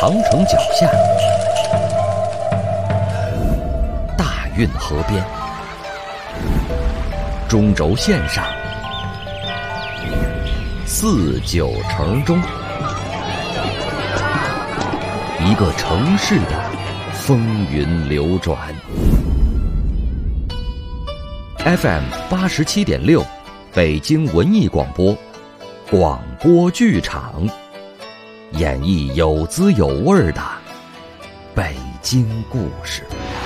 长城脚下，大运河边，中轴线上，四九城中，一个城市的风云流转。FM 87.6，北京文艺广播，广播剧场，演绎有滋有味的北京故事。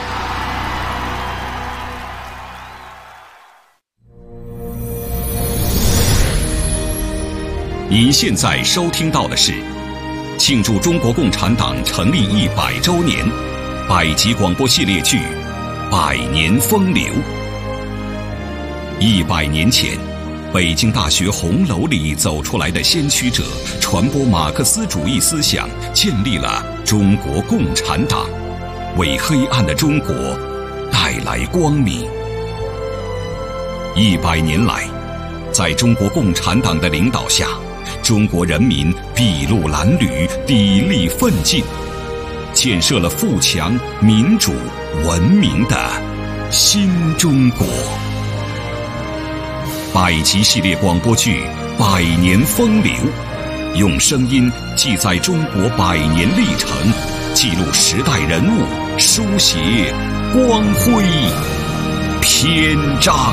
您现在收听到的是庆祝中国共产党成立100周年百集广播系列剧《百年风流》。100年前，北京大学红楼里走出来的先驱者，传播马克思主义思想，建立了中国共产党，为黑暗的中国带来光明。100年来，在中国共产党的领导下，中国人民筚路蓝缕，砥砺奋进，建设了富强、民主、文明的新中国。百集系列广播剧《百年风流》，用声音记载中国100年历程，记录时代人物，书写光辉篇章。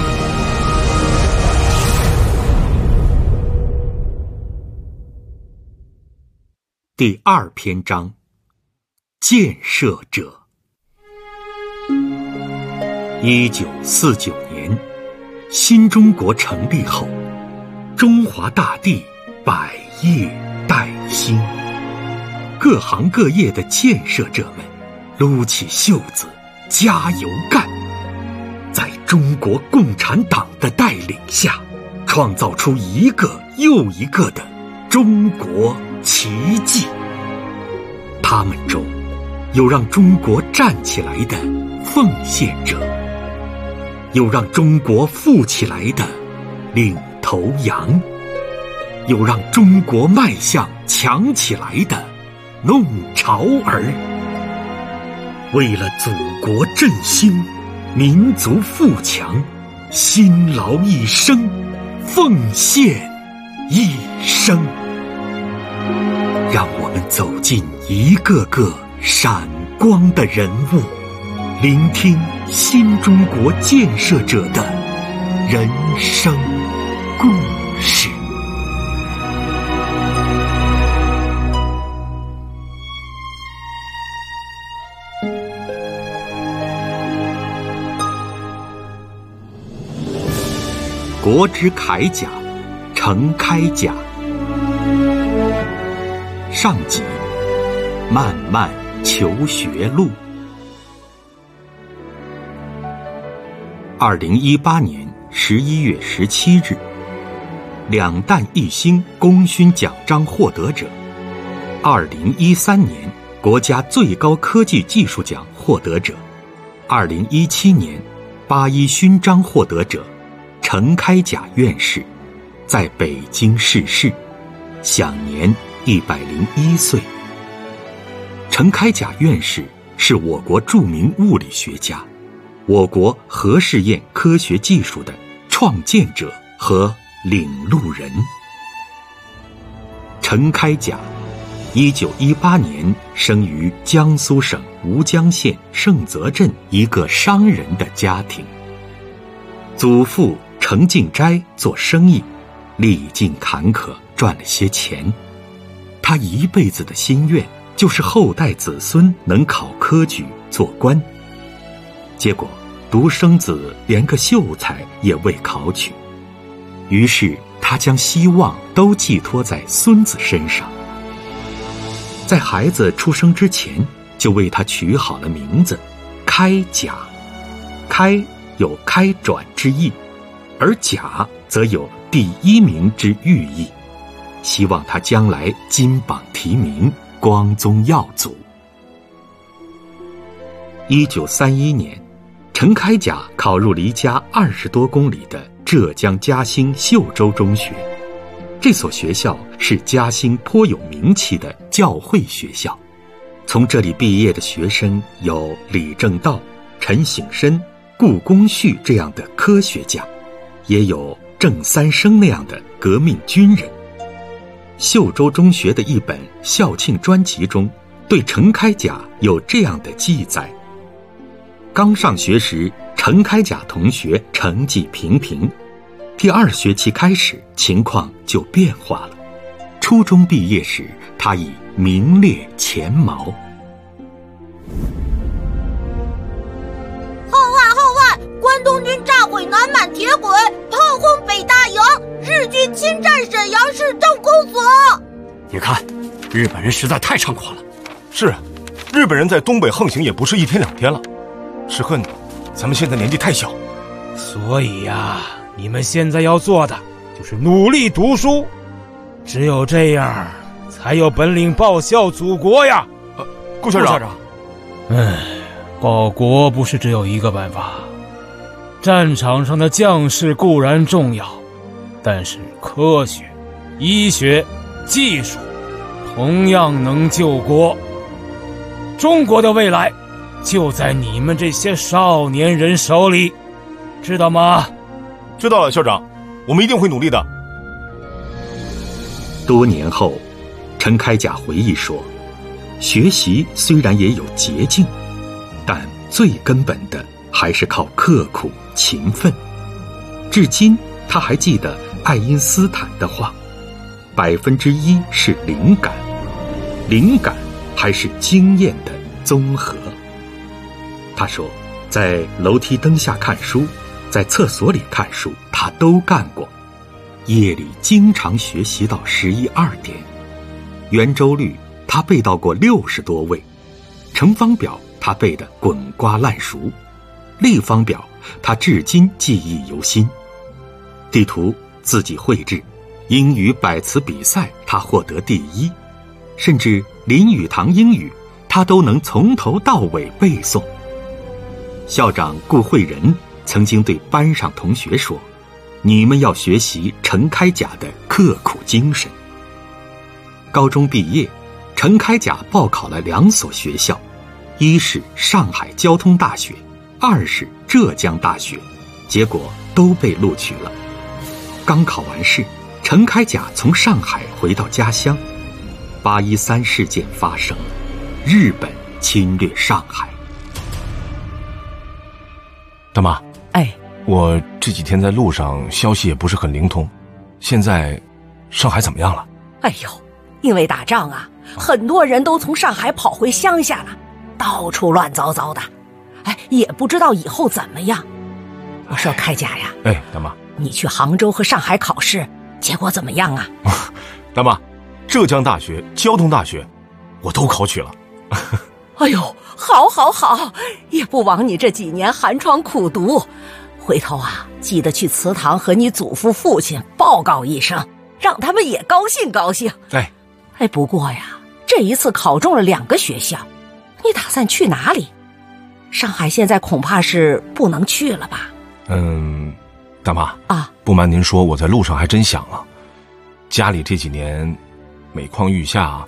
第2篇章，建设者。1949年，新中国成立后，中华大地百业待兴，各行各业的建设者们撸起袖子加油干，在中国共产党的带领下，创造出一个又一个的中国奇迹。他们中有让中国站起来的奉献者，有让中国富起来的领头羊，有让中国迈向强起来的弄潮儿。为了祖国振兴，民族富强，辛劳一生，奉献一生。让我们走进一个个闪光的人物，聆听新中国建设者的人生故事。国之铠甲，程开甲。上集，漫漫求学路。2018年11月17日，2弹1星功勋奖章获得者，2013年国家最高科技技术奖获得者，2017年8·1勋章获得者程开甲院士，在北京逝世，享年101岁。程开甲院士是我国著名物理学家，我国核试验科学技术的创建者和领路人。程开甲1918年生于江苏省吴江县盛泽镇一个商人的家庭，祖父程敬斋做生意，历尽坎坷赚了些钱。他一辈子的心愿就是后代子孙能考科举做官，结果独生子连个秀才也未考取，于是他将希望都寄托在孙子身上。在孩子出生之前，就为他取好了名字开甲。开有开转之意，而甲则有第1名之寓意，希望他将来金榜题名，光宗耀祖。1931年，程开甲考入离家20多公里的浙江嘉兴秀州中学，这所学校是嘉兴颇有名气的教会学校， 从这里毕业的学生有李政道、陈省身、顾恭煦这样的科学家，也有郑三生那样的革命军人。秀州中学的一本校庆专辑中，对陈开甲有这样的记载：刚上学时，陈开甲同学成绩平平，第2学期开始，情况就变化了。初中毕业时，他已名列前茅。 号外！关东军炸毁南满铁轨，炮轰北大营，日军侵占沈阳市政工所。 你看，日本人实在太猖狂了。 是啊，日本人在东北横行也不是1天2天了，是恨咱们现在年纪太小。 所以呀，你们现在要做的就是努力读书，只有这样才有本领报效祖国呀。 顾校长， 报国不是只有一个办法。战场上的将士固然重要，但是科学、医学、技术同样能救国。中国的未来就在你们这些少年人手里，知道吗？ 知道了，校长，我们一定会努力的。 多年后，陈开甲回忆说，学习虽然也有捷径，但最根本的还是靠刻苦勤奋。至今他还记得爱因斯坦的话，1%是灵感，灵感还是经验的综合。他说，在楼梯灯下看书，在厕所里看书，他都干过。夜里经常学习到11、2点。圆周率他背到过60多位，乘方表他背得滚瓜烂熟，立方表他至今记忆犹新，地图自己绘制，英语百词比赛他获得第1，甚至林语堂英语他都能从头到尾背诵。校长顾惠仁曾经对班上同学说，你们要学习陈开甲的刻苦精神。高中毕业，陈开甲报考了2所学校，一是上海交通大学，2是浙江大学，结果都被录取了。刚考完试，陈开甲从上海回到家乡，813事件发生了，日本侵略上海。 大妈， 我这几天在路上消息也不是很灵通，现在上海怎么样了？ 因为打仗啊，很多人都从上海跑回乡下了，到处乱糟糟的，也不知道以后怎么样。我说开甲呀， 大妈， 你去杭州和上海考试，结果怎么样啊？ 大妈，浙江大学、交通大学我都考取了。 好，也不枉你这几年寒窗苦读。回头啊，记得去祠堂和你祖父父亲报告一声，让他们也高兴高兴。不过呀，这一次考中了2个学校，你打算去哪里？上海现在恐怕是不能去了吧？ 大妈不瞒您说，我在路上还真想了，家里这几年每况愈下。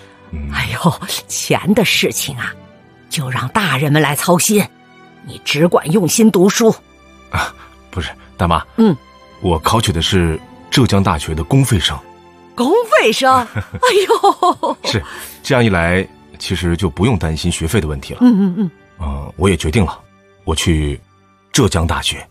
钱的事情啊，就让大人们来操心，你只管用心读书。 不是，大妈，我考取的是浙江大学的公费生。 公费生？ 是，这样一来，其实就不用担心学费的问题了。我也决定了，我去浙江大学。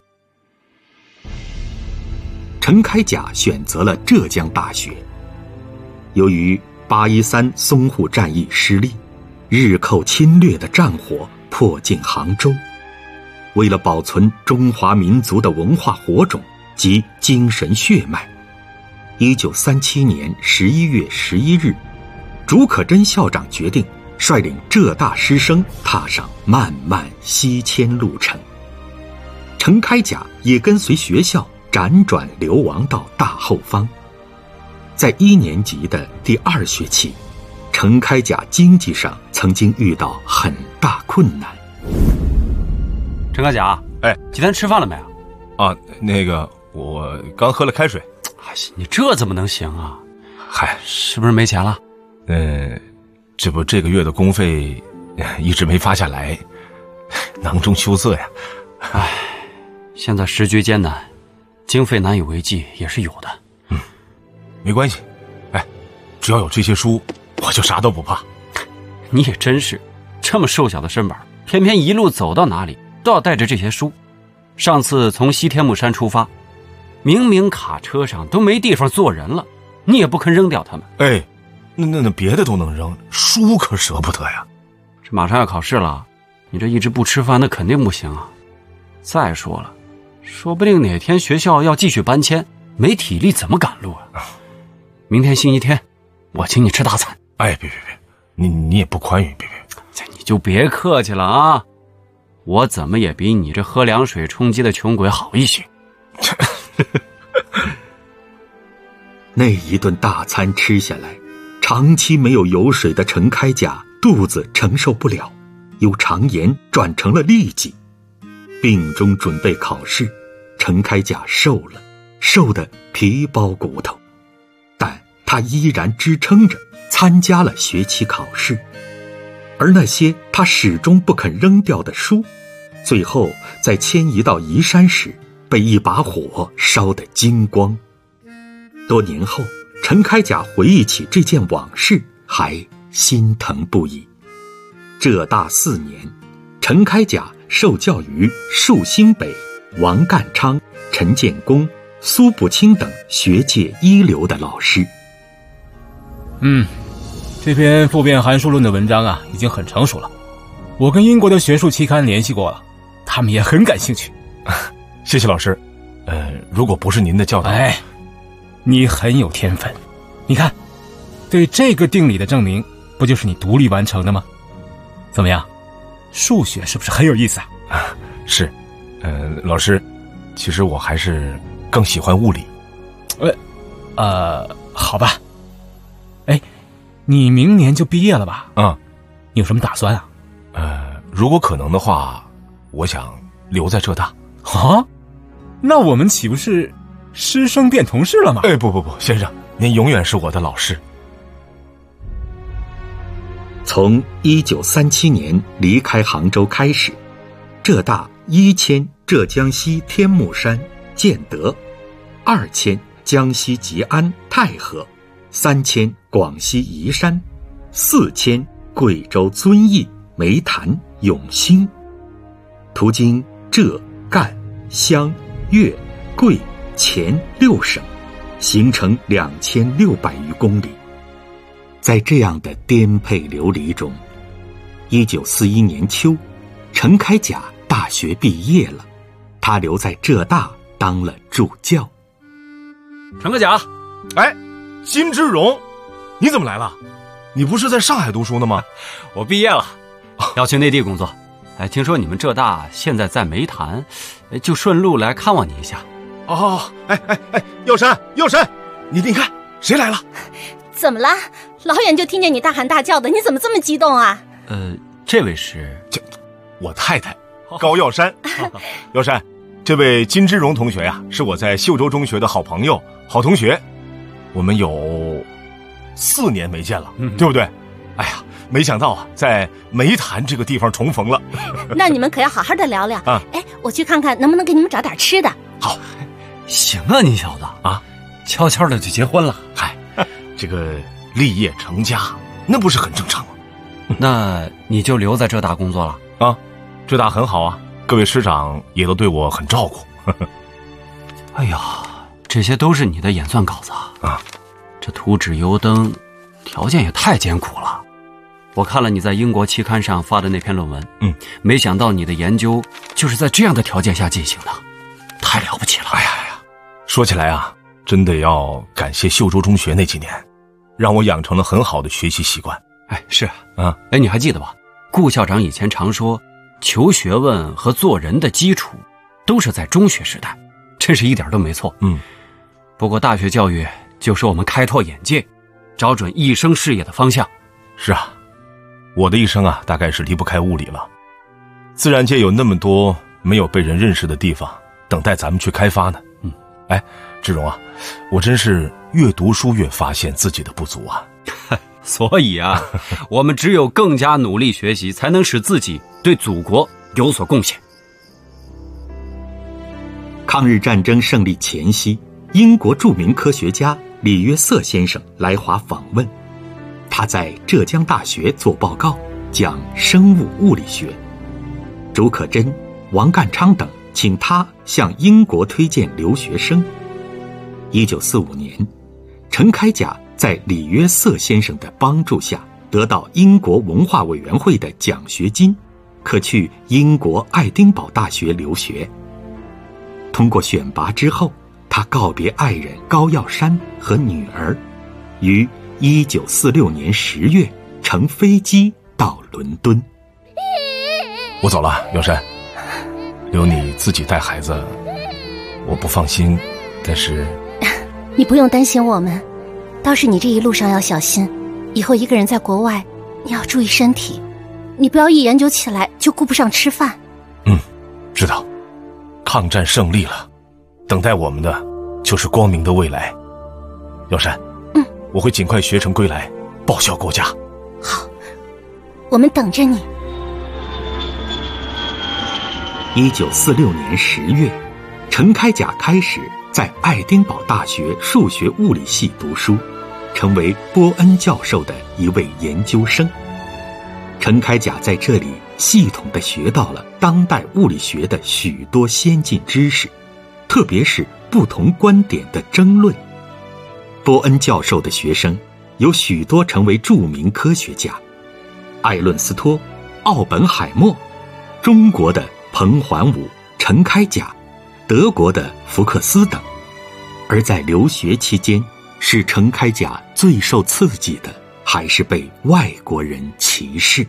陈开甲选择了浙江大学。由于813淞沪战役失利，日寇侵略的战火迫近杭州。为了保存中华民族的文化火种及精神血脉，1937年11月11日，竺可桢校长决定率领浙大师生踏上漫漫西迁路程。陈开甲也跟随学校辗转流亡到大后方。在1年级的第2学期，陈开甲经济上曾经遇到很大困难。 陈开甲，今天吃饭了没有？ 我刚喝了开水。 你这怎么能行啊？是不是没钱了？ 这不这个月的工费一直没发下来，囊中羞涩呀。 唉，现在时局艰难，经费难以为继也是有的。 没关系，只要有这些书，我就啥都不怕。 你也真是，这么瘦小的身板，偏偏一路走到哪里都要带着这些书。上次从西天目山出发，明明卡车上都没地方坐人了，你也不肯扔掉它们。 那别的都能扔，书可舍不得呀。 这马上要考试了，你这一直不吃饭那肯定不行啊。再说了，说不定哪天学校要继续搬迁，没体力怎么赶路啊？明天星期天，我请你吃大餐。 别，你也不宽裕，别， 你就别客气了啊！我怎么也比你这喝凉水充饥的穷鬼好一些。 那一顿大餐吃下来，长期没有油水的陈开甲肚子承受不了，由肠炎转成了痢疾。病中准备考试，陈开甲瘦了，瘦得皮包骨头，但他依然支撑着参加了学期考试。而那些他始终不肯扔掉的书，最后在迁移到宜山时被一把火烧得精光。多年后，陈开甲回忆起这件往事，还心疼不已。浙大4年，陈开甲受教于树兴北、王干昌、陈建功、苏步青等学界一流的老师。 这篇复变函数论的文章啊，已经很成熟了。我跟英国的学术期刊联系过了，他们也很感兴趣。 谢谢老师。如果不是您的教导， 你很有天分。你看，对这个定理的证明，不就是你独立完成的吗？怎么样？数学是不是很有意思啊？ 是。老师，其实我还是更喜欢物理。 好吧。你明年就毕业了吧？你有什么打算啊？ 如果可能的话，我想留在浙大。 那我们岂不是师生变同事了吗？ 不，先生，您永远是我的老师。 从1937年离开杭州开始，浙大一迁浙江西天目山建德，二迁江西吉安太和，三迁广西宜山，四迁贵州遵义梅潭永兴，途经浙赣湘粤贵黔6省，行程2600余公里。在这样的颠沛流离中，1941年秋，陈开甲大学毕业了，他留在浙大当了助教。 陈开甲， 金之荣，你怎么来了？你不是在上海读书呢吗？ 我毕业了，要去内地工作。听说你们浙大现在在梅潭，就顺路来看望你一下。 药山，你看谁来了？ 怎么了？老远就听见你大喊大叫的，你怎么这么激动啊？ 这位是我太太高药山。药山，这位金之荣同学呀，是我在秀州中学的好朋友、好同学，我们有4年没见了，对不对？没想到啊，在梅潭这个地方重逢了。 那你们可要好好的聊聊啊！我去看看能不能给你们找点吃的。 好， 行啊，你小子悄悄的就结婚了。 这个立业成家，那不是很正常吗？ 那你就留在浙大工作了？ 浙大很好啊，各位师长也都对我很照顾。 这些都是你的演算稿子啊！这图纸油灯，条件也太艰苦了。我看了你在英国期刊上发的那篇论文，没想到你的研究就是在这样的条件下进行的，太了不起了。 说起来啊，真的要感谢秀州中学那几年，让我养成了很好的学习习惯。 是你还记得吧？顾校长以前常说，求学问和做人的基础都是在中学时代，真是一点都没错。不过大学教育就是我们开拓眼界，找准一生事业的方向。 是啊，我的一生啊，大概是离不开物理了。自然界有那么多没有被人认识的地方，等待咱们去开发呢。志荣啊，我真是越读书越发现自己的不足啊。 所以啊，我们只有更加努力学习，才能使自己对祖国有所贡献。 抗日战争胜利前夕，英国著名科学家李约瑟先生来华访问，他在浙江大学做报告，讲生物物理学。竺可桢、王淦昌等请他向英国推荐留学生。1945年，陈开甲在李约瑟先生的帮助下，得到英国文化委员会的奖学金，可去英国爱丁堡大学留学。通过选拔之后，他告别爱人高耀山和女儿，于1946年10月乘飞机到伦敦。 我走了，耀山，留你自己带孩子，我不放心，但是你不用担心我们，倒是你这一路上要小心，以后一个人在国外，你要注意身体，你不要一研究起来就顾不上吃饭。 知道。抗战胜利了，等待我们的就是光明的未来。耀山，我会尽快学成归来，报效国家。 好，我们等着你。 1946年10月，陈开甲开始在爱丁堡大学数学物理系读书，成为波恩教授的一位研究生。陈开甲在这里系统地学到了当代物理学的许多先进知识，特别是不同观点的争论。波恩教授的学生有许多成为著名科学家，艾伦斯托、奥本海默，中国的彭桓武、陈开甲，德国的福克斯等。而在留学期间，使陈开甲最受刺激的还是被外国人歧视。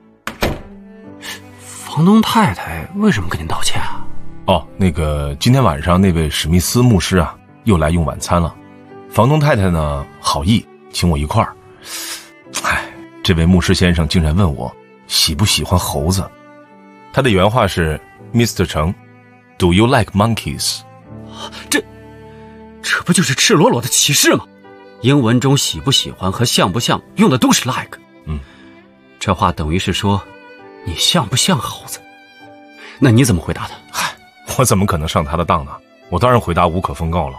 房东太太为什么跟您道歉啊？ 今天晚上那位史密斯牧师啊，又来用晚餐了。房东太太呢，好意请我一块儿。这位牧师先生竟然问我喜不喜欢猴子。他的原话是 Mr. 程 Do you like monkeys？ 这不就是赤裸裸的歧视吗？英文中喜不喜欢和像不像用的都是 like。这话等于是说你像不像猴子？那你怎么回答的？ 我怎么可能上他的当呢？我当然回答无可奉告了。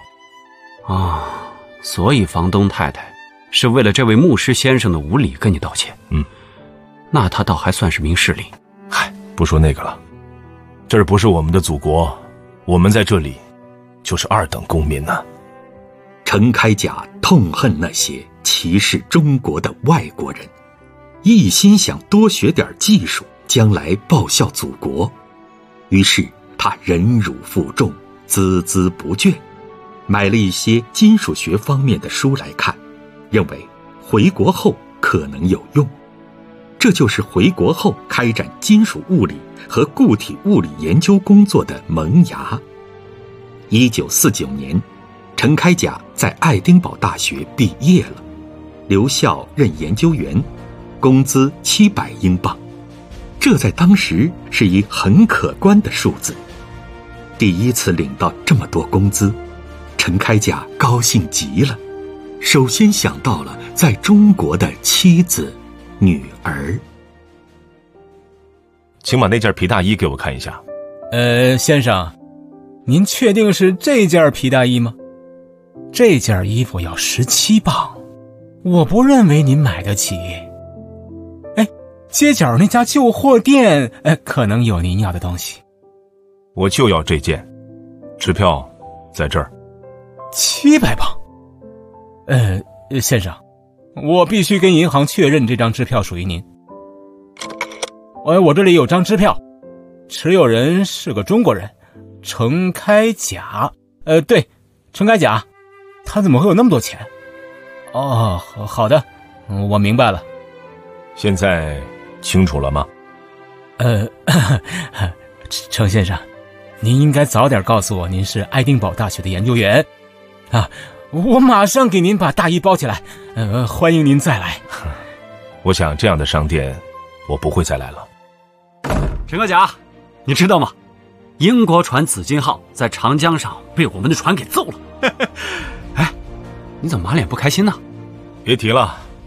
所以房东太太是为了这位牧师先生的无礼跟你道歉。那他倒还算是明事理。 不说那个了，这儿不是我们的祖国，我们在这里就是二等公民呢。 陈开甲痛恨那些歧视中国的外国人，一心想多学点技术，将来报效祖国。于是他忍辱负重，孜孜不倦，买了一些金属学方面的书来看，认为回国后可能有用。这就是回国后开展金属物理和固体物理研究工作的萌芽。1949年，陈开甲在爱丁堡大学毕业了，留校任研究员，工资700英镑，这在当时是一很可观的数字。第一次领到这么多工资，陈开甲高兴极了，首先想到了在中国的妻子、女儿。 请把那件皮大衣给我看一下。 先生，您确定是这件皮大衣吗？这件衣服要17磅，我不认为您买得起。街角那家旧货店，可能有您要的东西。 我就要这件，支票在这儿。 700磅。先生，我必须跟银行确认这张支票属于您。我这里有张支票，持有人是个中国人，陈开甲。对，陈开甲。他怎么会有那么多钱？好的，我明白了。 现在清楚了吗？ 程先生，您应该早点告诉我您是爱丁堡大学的研究员啊！我马上给您把大衣包起来，欢迎您再来。 我想这样的商店，我不会再来了。 陈克甲，你知道吗？英国船紫金号在长江上被我们的船给揍了。你怎么满脸不开心呢？ 别提了，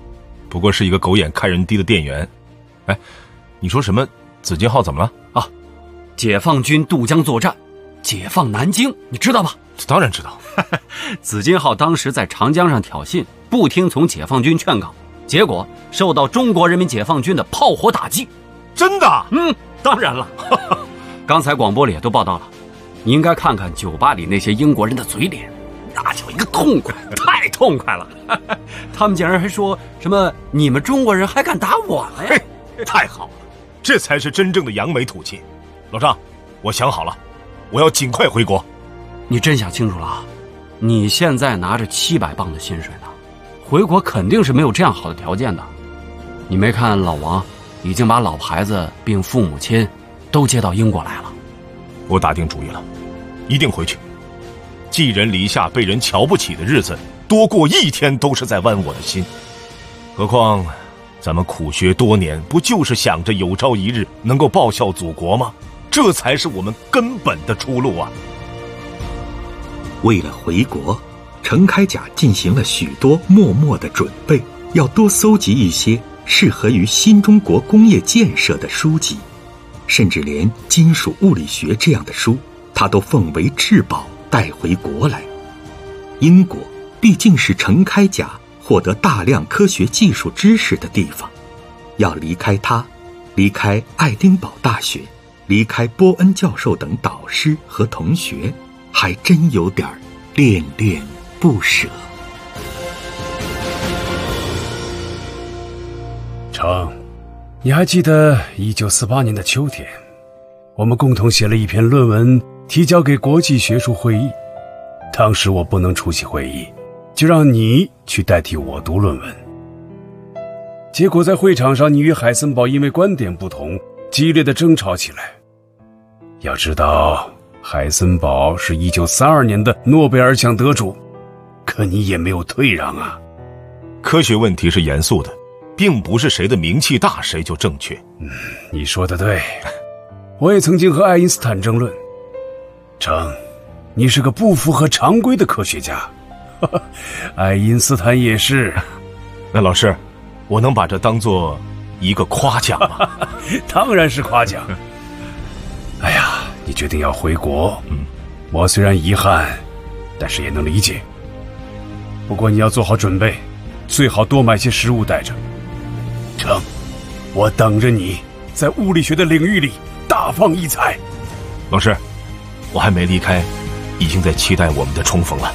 不过是一个狗眼看人低的店员。哎，你说什么紫金号怎么了？ 啊，解放军渡江作战，解放南京，你知道吗？ 当然知道。 紫金号当时在长江上挑衅，不听从解放军劝告，结果受到中国人民解放军的炮火打击。 真的？ 当然了。刚才广播里也都报道了，你应该看看酒吧里那些英国人的嘴脸，那叫一个痛快，太痛快了。他们竟然还说什么你们中国人还敢打我们呀？ 太好了，这才是真正的扬眉吐气。老张，我想好了，我要尽快回国。 你真想清楚了啊？你现在拿着700磅的薪水呢，回国肯定是没有这样好的条件的。你没看老王已经把老牌子并父母亲都接到英国来了。 我打定主意了，一定回去。寄人篱下被人瞧不起的日子，多过一天都是在剜我的心。何况咱们苦学多年，不就是想着有朝一日能够报效祖国吗？这才是我们根本的出路啊！ 为了回国，程开甲进行了许多默默的准备，要多搜集一些适合于新中国工业建设的书籍，甚至连金属物理学这样的书，他都奉为至宝带回国来。英国毕竟是程开甲获得大量科学技术知识的地方，要离开他，离开爱丁堡大学，离开波恩教授等导师和同学，还真有点恋恋不舍。 程，你还记得1948年的秋天，我们共同写了一篇论文提交给国际学术会议。当时我不能出席会议，就让你去代替我读论文。结果在会场上，你与海森堡因为观点不同激烈的争吵起来。要知道，海森堡是1932年的诺贝尔奖得主，可你也没有退让啊。 科学问题是严肃的，并不是谁的名气大谁就正确。 你说的对，我也曾经和爱因斯坦争论。程，你是个不符合常规的科学家，爱因斯坦也是。 那老师，我能把这当作一个夸奖吗？ 当然是夸奖。哎呀，你决定要回国，我虽然遗憾，但是也能理解。不过你要做好准备，最好多买些食物带着。程，我等着你在物理学的领域里大放异彩。 老师，我还没离开，已经在期待我们的重逢了。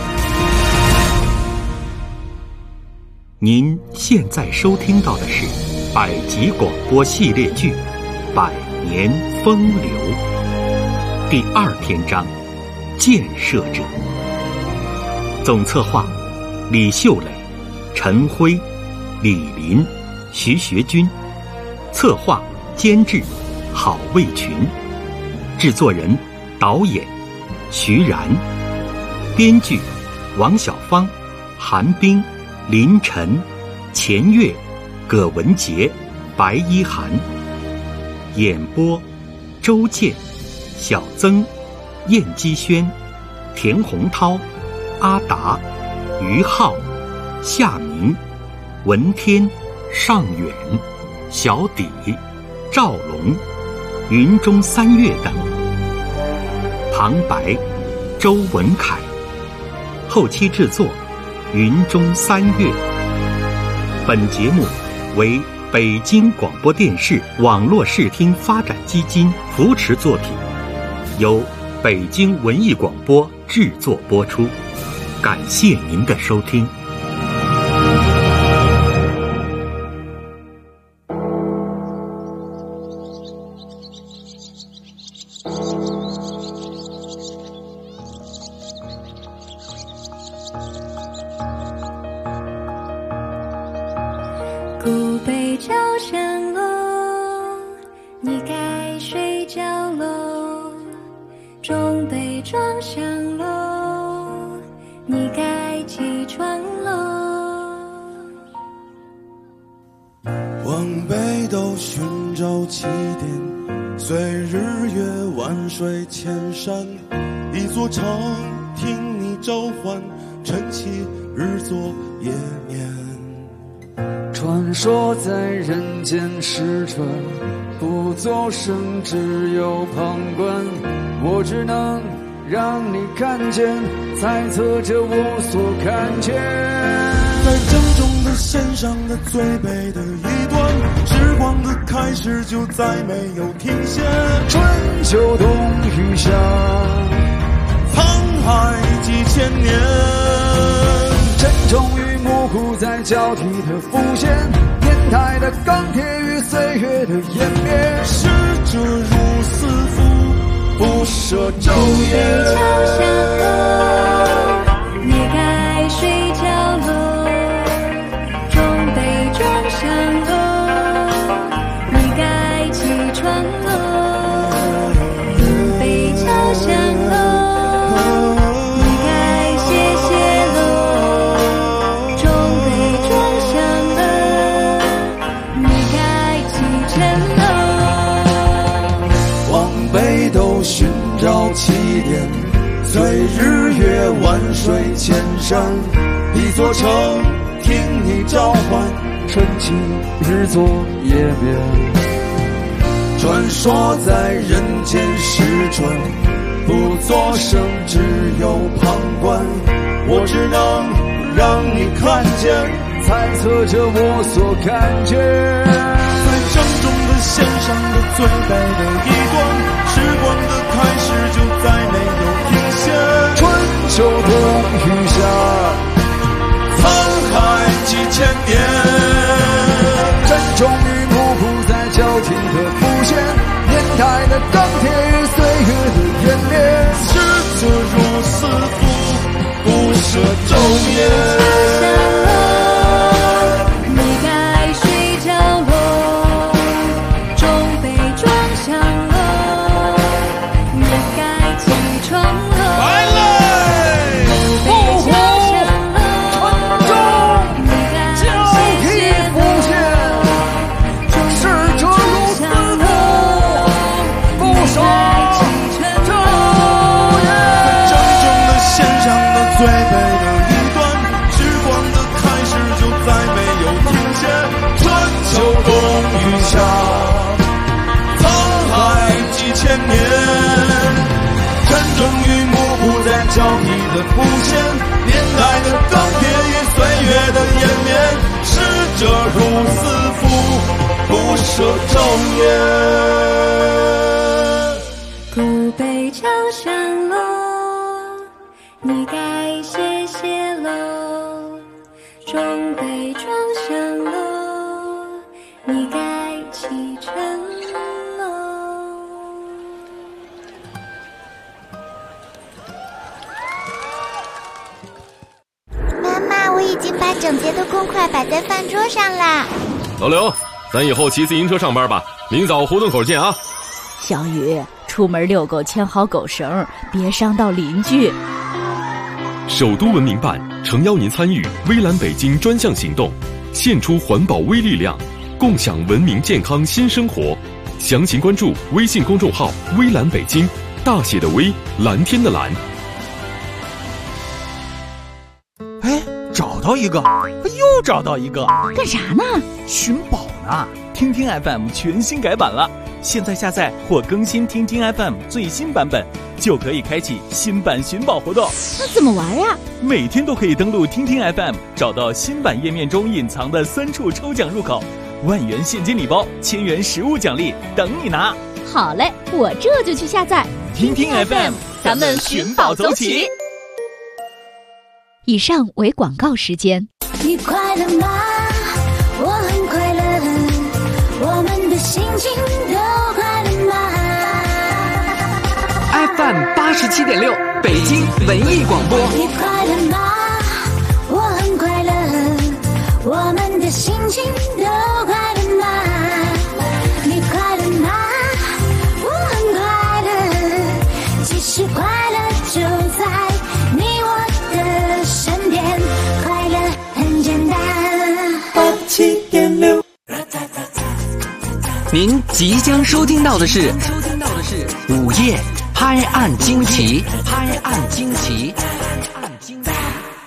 您现在收听到的是百集广播系列剧《百年风流》第2篇章《建设者》，总策划李秀磊、陈辉、李林、徐学军，策划监制郝卫群，制作人导演徐然，编剧王小芳、韩冰、林晨、钱月、葛文杰、白一涵，演播周健、小曾、燕基轩、田洪涛、阿达、于浩、夏明、文天、尚远、小底、赵龙、云中三月等。旁白周文凯，后期制作云中三月。本节目为北京广播电视网络视听发展基金扶持作品，由北京文艺广播制作播出。感谢您的收听。 古北朝山楼，你该睡觉喽。中北庄上楼，你该起床喽。 往北斗寻找起点，随日月万水千山。一座城听你召唤，晨起日作夜眠。 传说在人间使者，不作声，只有旁观。我只能让你看见，猜测着我所看见。 在郑重的献上的最美的一段，时光的开始就再没有停歇。 春秋冬雨夏， 沧海几千年， 沉重与模糊在交替的浮现，年代的钢铁与岁月的湮灭， 逝者如斯夫，不舍昼夜。 桥下楼，你该睡觉喽，钟被撞响喽，你该起床喽，路被敲响喽，你该谢谢喽，钟被撞响了，你该启程喽。 往北斗寻找起点，随日月万水千山，一座城听你召唤， 晨起日作夜眠。 传说在人间时转，不作声，只有旁观。我只能让你看见， 猜测着我所看见。 在郑重的献上的最美的一段，时光的开始就再没有停歇。 春秋冬雨夏， 沧海几千年， 沉重与模糊在交替的浮现，年代的钢铁与岁月的湮灭， 逝者如斯夫，不舍昼夜。 你该睡觉喽，钟被撞响喽，你该起床喽， 来嘞！ 路被敲响喽，你该谢谢喽，钟被撞响喽，你该启程喽。 郑重的献上的最美的一段，时光的开始就再没有停歇。春秋冬雨夏，沧海几千年，沉重与模糊在交替的浮现，年代的钢铁与岁月的湮灭，逝者如斯夫，不舍昼夜。 鼓被敲响喽，你该谢谢喽，钟被撞响喽，你该启程喽。 妈妈，我已经把整洁的公筷摆在饭桌上啦。 老刘，咱以后骑自行车上班吧，明早胡同口见啊。 小雨，出门遛狗牵好狗绳，别伤到邻居。 首都文明办诚邀您参与微蓝北京专项行动，献出环保微力量，共享文明健康新生活。详情关注微信公众号微蓝北京，大写的微，蓝天的蓝。 哎，找到一个，又找到一个， 干啥呢？ 寻宝呢。听听 FM 全新改版了，现在下载或更新听听 FM 最新版本，就可以开启新版寻宝活动。 那怎么玩呀？ 每天都可以登录听听 FM， 找到新版页面中隐藏的3处抽奖入口，10000元现金礼包，1000元实物奖励等你拿。 好嘞，我这就去下载听听 FM， 咱们寻宝走起。以上为广告时间。 你快乐吗？我很快乐，我们的心情都快乐吗？ FM 87.6北京文艺广播。 你快乐吗？我很快乐，我们的心情都快乐吗？你快乐吗？我很快乐，其实快乐就在你我的身边，快乐很简单。 87.6。 您即将收听到的是午夜拍案惊奇，拍案惊奇。